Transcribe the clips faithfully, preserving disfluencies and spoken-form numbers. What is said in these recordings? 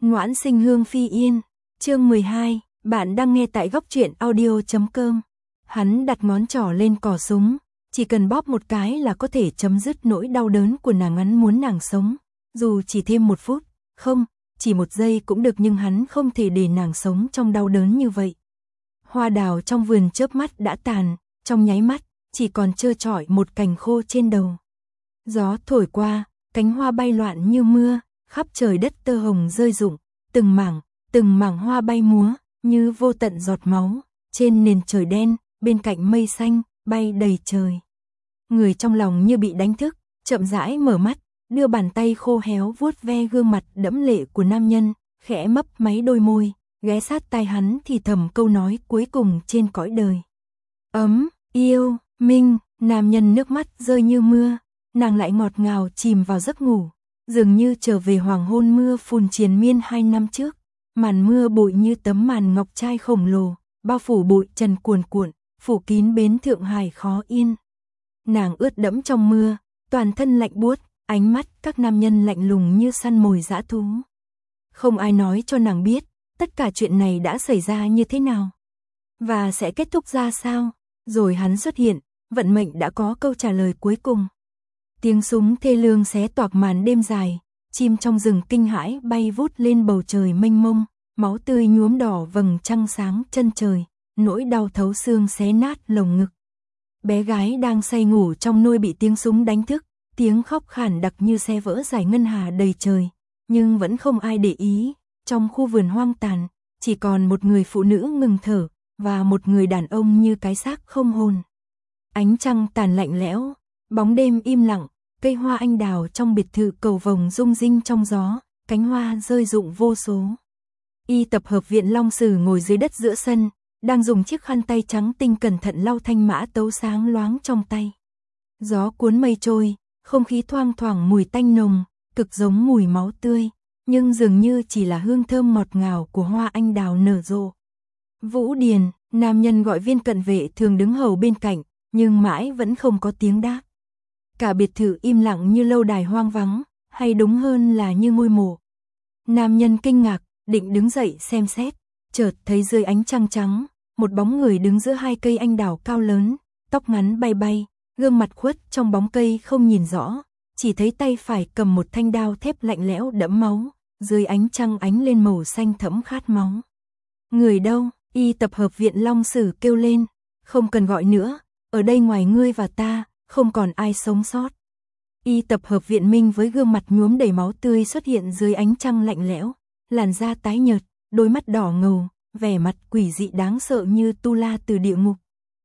Noãn sinh hương phi yên, chương mười hai, bạn đang nghe tại góc truyện audio chấm com. Hắn đặt ngón trỏ lên cò súng, chỉ cần bóp một cái là có thể chấm dứt nỗi đau đớn của nàng. Hắn muốn nàng sống, dù chỉ thêm một phút, không, chỉ một giây cũng được, nhưng hắn không thể để nàng sống trong đau đớn như vậy. Hoa đào trong vườn chớp mắt đã tàn, trong nháy mắt, chỉ còn trơ trọi một cành khô trên đầu. Gió thổi qua, cánh hoa bay loạn như mưa, khắp trời đất tơ hồng rơi rụng, từng mảng, từng mảng hoa bay múa, như vô tận giọt máu, trên nền trời đen, bên cạnh mây xanh, bay đầy trời. Người trong lòng như bị đánh thức, chậm rãi mở mắt, đưa bàn tay khô héo vuốt ve gương mặt đẫm lệ của nam nhân, khẽ mấp máy đôi môi, ghé sát tai hắn thì thầm câu nói cuối cùng trên cõi đời. Ấm, yêu, Minh, nam nhân nước mắt rơi như mưa, nàng lại ngọt ngào chìm vào giấc ngủ, dường như trở về hoàng hôn mưa phùn triền miên hai năm trước. Màn mưa bụi như tấm màn ngọc trai khổng lồ, bao phủ bụi trần cuồn cuộn, phủ kín bến Thượng Hải khó yên. Nàng ướt đẫm trong mưa, toàn thân lạnh buốt, ánh mắt các nam nhân lạnh lùng như săn mồi dã thú. Không ai nói cho nàng biết, tất cả chuyện này đã xảy ra như thế nào, và sẽ kết thúc ra sao. Rồi hắn xuất hiện, vận mệnh đã có câu trả lời cuối cùng. Tiếng súng thê lương xé toạc màn đêm dài, chim trong rừng kinh hãi bay vút lên bầu trời mênh mông, máu tươi nhuốm đỏ vầng trăng sáng chân trời, nỗi đau thấu xương xé nát lồng ngực. Bé gái đang say ngủ trong nôi bị tiếng súng đánh thức, tiếng khóc khản đặc như xé vỡ dải ngân hà đầy trời, nhưng vẫn không ai để ý. Trong khu vườn hoang tàn, chỉ còn một người phụ nữ ngừng thở, và một người đàn ông như cái xác không hồn. Ánh trăng tàn lạnh lẽo, bóng đêm im lặng, cây hoa anh đào trong biệt thự cầu vồng rung rinh trong gió, cánh hoa rơi rụng vô số. Y tập hợp viện Long Sử ngồi dưới đất giữa sân, đang dùng chiếc khăn tay trắng tinh cẩn thận lau thanh mã tấu sáng loáng trong tay. Gió cuốn mây trôi, không khí thoang thoảng mùi tanh nồng, cực giống mùi máu tươi, nhưng dường như chỉ là hương thơm ngọt ngào của hoa anh đào nở rộ. Vũ Điền, nam nhân gọi viên cận vệ thường đứng hầu bên cạnh, nhưng mãi vẫn không có tiếng đáp. Cả biệt thự im lặng như lâu đài hoang vắng, hay đúng hơn là như ngôi mộ. Nam nhân kinh ngạc, định đứng dậy xem xét, chợt thấy dưới ánh trăng trắng, một bóng người đứng giữa hai cây anh đào cao lớn, tóc ngắn bay bay, gương mặt khuất trong bóng cây không nhìn rõ, chỉ thấy tay phải cầm một thanh đao thép lạnh lẽo đẫm máu, dưới ánh trăng ánh lên màu xanh thẫm khát máu. Người đâu? Y tập hợp viện Long Sử kêu lên, không cần gọi nữa, ở đây ngoài ngươi và ta, không còn ai sống sót. Y tập hợp viện Minh với gương mặt nhuốm đầy máu tươi xuất hiện dưới ánh trăng lạnh lẽo, làn da tái nhợt, đôi mắt đỏ ngầu, vẻ mặt quỷ dị đáng sợ như tu la từ địa ngục.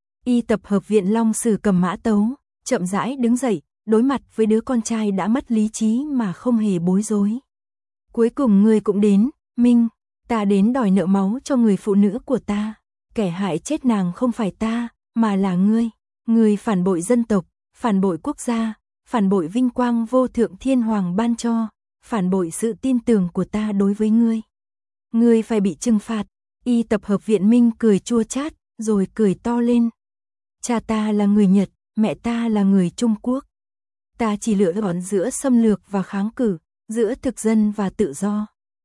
Y tập hợp viện Long Sử cầm mã tấu, chậm rãi đứng dậy, đối mặt với đứa con trai đã mất lý trí mà không hề bối rối. Cuối cùng ngươi cũng đến, Minh, ta đến đòi nợ máu cho người phụ nữ của ta. Kẻ hại chết nàng không phải ta, mà là ngươi. Ngươi phản bội dân tộc, phản bội quốc gia, phản bội vinh quang vô thượng thiên hoàng ban cho, phản bội sự tin tưởng của ta đối với ngươi. Ngươi phải bị trừng phạt. Y tập hợp viện Minh cười chua chát, rồi cười to lên. Cha ta là người Nhật, mẹ ta là người Trung Quốc. Ta chỉ lựa chọn giữa xâm lược và kháng cự, giữa thực dân và tự do.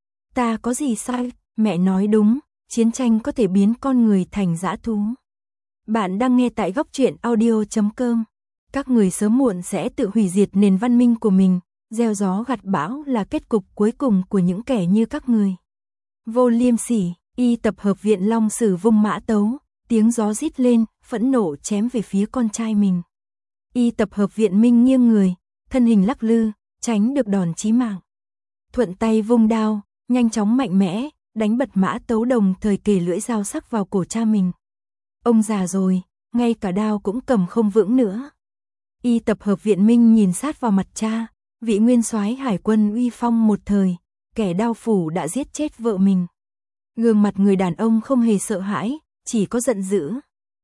Ta có gì sai? Mẹ nói đúng, chiến tranh có thể biến con người thành dã thú. Bạn đang nghe tại góc truyện audio chấm com. Các người sớm muộn sẽ tự hủy diệt nền văn minh của mình, gieo gió gặt bão là kết cục cuối cùng của những kẻ như các người. Vô liêm sỉ. Y tập hợp viện Long Sử vung mã tấu, tiếng gió rít lên, phẫn nộ chém về phía con trai mình. Y tập hợp viện Minh nghiêng người, thân hình lắc lư, tránh được đòn chí mạng. Thuận tay vung đao, nhanh chóng mạnh mẽ, đánh bật mã tấu đồng thời kề lưỡi dao sắc vào cổ cha mình. Ông già rồi, ngay cả đao cũng cầm không vững nữa. Y tập hợp viện Minh nhìn sát vào mặt cha, vị nguyên soái hải quân uy phong một thời, kẻ đao phủ đã giết chết vợ mình. Gương mặt người đàn ông không hề sợ hãi, chỉ có giận dữ.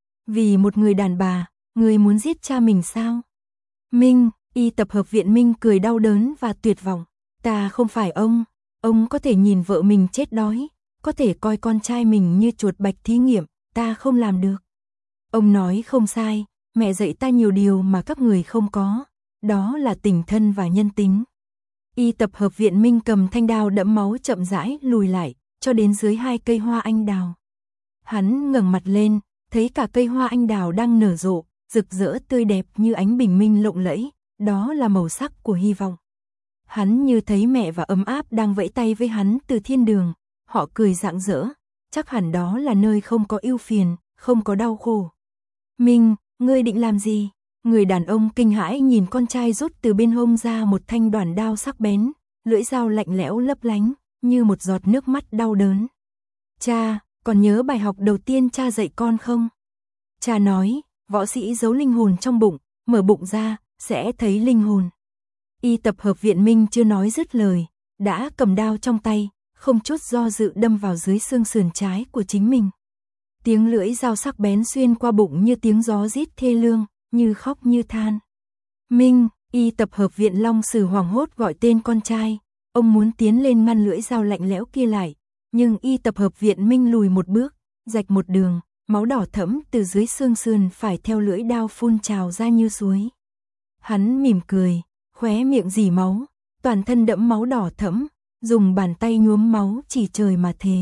Vì một người đàn bà, người muốn giết cha mình sao? Minh, Y tập hợp viện Minh cười đau đớn và tuyệt vọng. Ta không phải ông, ông có thể nhìn vợ mình chết đói, có thể coi con trai mình như chuột bạch thí nghiệm, ta không làm được. Ông nói không sai, mẹ dạy ta nhiều điều mà các người không có, đó là tình thân và nhân tính. Y tập hợp viện Minh cầm thanh đao đẫm máu chậm rãi lùi lại, cho đến dưới hai cây hoa anh đào. Hắn ngẩng mặt lên, thấy cả cây hoa anh đào đang nở rộ, rực rỡ tươi đẹp như ánh bình minh lộng lẫy, đó là màu sắc của hy vọng. Hắn như thấy mẹ và ấm áp đang vẫy tay với hắn từ thiên đường, họ cười rạng rỡ, chắc hẳn đó là nơi không có ưu phiền, không có đau khổ. Minh, ngươi định làm gì? Người đàn ông kinh hãi nhìn con trai rút từ bên hông ra một thanh đoản đao sắc bén, lưỡi dao lạnh lẽo lấp lánh, như một giọt nước mắt đau đớn. Cha, còn nhớ bài học đầu tiên cha dạy con không? Cha nói, võ sĩ giấu linh hồn trong bụng, mở bụng ra, sẽ thấy linh hồn. Y tập hợp viện Minh chưa nói dứt lời, đã cầm đao trong tay, không chút do dự đâm vào dưới xương sườn trái của chính mình. Tiếng lưỡi dao sắc bén xuyên qua bụng như tiếng gió rít thê lương, như khóc như than. Minh, Y tập hợp viện Long Sử hoảng hốt gọi tên con trai, ông muốn tiến lên ngăn lưỡi dao lạnh lẽo kia lại, nhưng Y tập hợp viện Minh lùi một bước, rạch một đường, máu đỏ thẫm từ dưới xương sườn phải theo lưỡi đao phun trào ra như suối. Hắn mỉm cười, khóe miệng rỉ máu, toàn thân đẫm máu đỏ thẫm, dùng bàn tay nhuốm máu chỉ trời mà thề.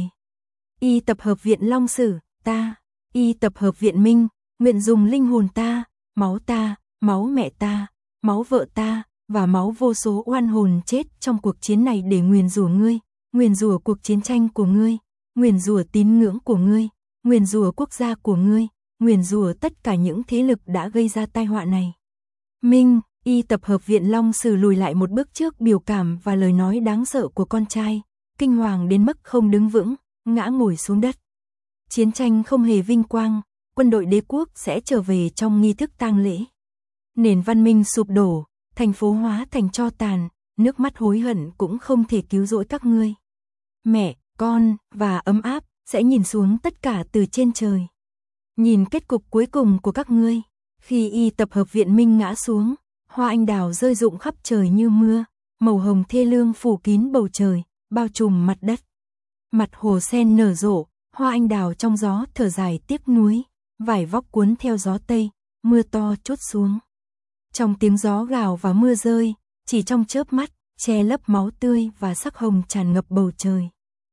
Y tập hợp viện Long Sử, ta, Y tập hợp viện Minh, nguyện dùng linh hồn ta, máu ta, máu mẹ ta, máu vợ ta, và máu vô số oan hồn chết trong cuộc chiến này để nguyền rủa ngươi, nguyền rủa cuộc chiến tranh của ngươi, nguyền rủa tín ngưỡng của ngươi, nguyền rủa quốc gia của ngươi, nguyền rủa tất cả những thế lực đã gây ra tai họa này. Minh, Y tập hợp viện Long Sử lùi lại một bước trước biểu cảm và lời nói đáng sợ của con trai, kinh hoàng đến mức không đứng vững, ngã ngồi xuống đất. Chiến tranh không hề vinh quang, quân đội đế quốc sẽ trở về trong nghi thức tang lễ. Nền văn minh sụp đổ, thành phố hóa thành tro tàn, nước mắt hối hận cũng không thể cứu rỗi các ngươi. Mẹ, con, và ấm áp, sẽ nhìn xuống tất cả từ trên trời. Nhìn kết cục cuối cùng của các ngươi, khi Y tập hợp viện Minh ngã xuống, hoa anh đào rơi rụng khắp trời như mưa, màu hồng thê lương phủ kín bầu trời, bao trùm mặt đất. Mặt hồ sen nở rộ, hoa anh đào trong gió thở dài tiếc nuối, vải vóc cuốn theo gió tây, mưa to trút xuống. Trong tiếng gió gào và mưa rơi, chỉ trong chớp mắt, che lấp máu tươi và sắc hồng tràn ngập bầu trời.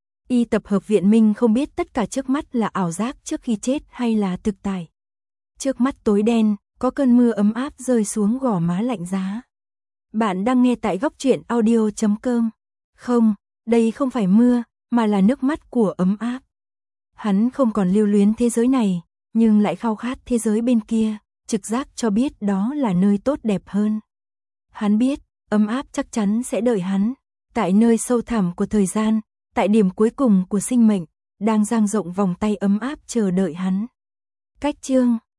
Y tập hợp viện Minh không biết tất cả trước mắt là ảo giác trước khi chết hay là thực tại. Trước mắt tối đen, có cơn mưa ấm áp rơi xuống gò má lạnh giá. Bạn đang nghe tại góc truyện audio chấm com. Không, đây không phải mưa, mà là nước mắt của ấm áp. Hắn không còn lưu luyến thế giới này, nhưng lại khao khát thế giới bên kia, trực giác cho biết đó là nơi tốt đẹp hơn. Hắn biết, ấm áp chắc chắn sẽ đợi hắn, tại nơi sâu thẳm của thời gian, tại điểm cuối cùng của sinh mệnh, đang dang rộng vòng tay ấm áp chờ đợi hắn. Cách chương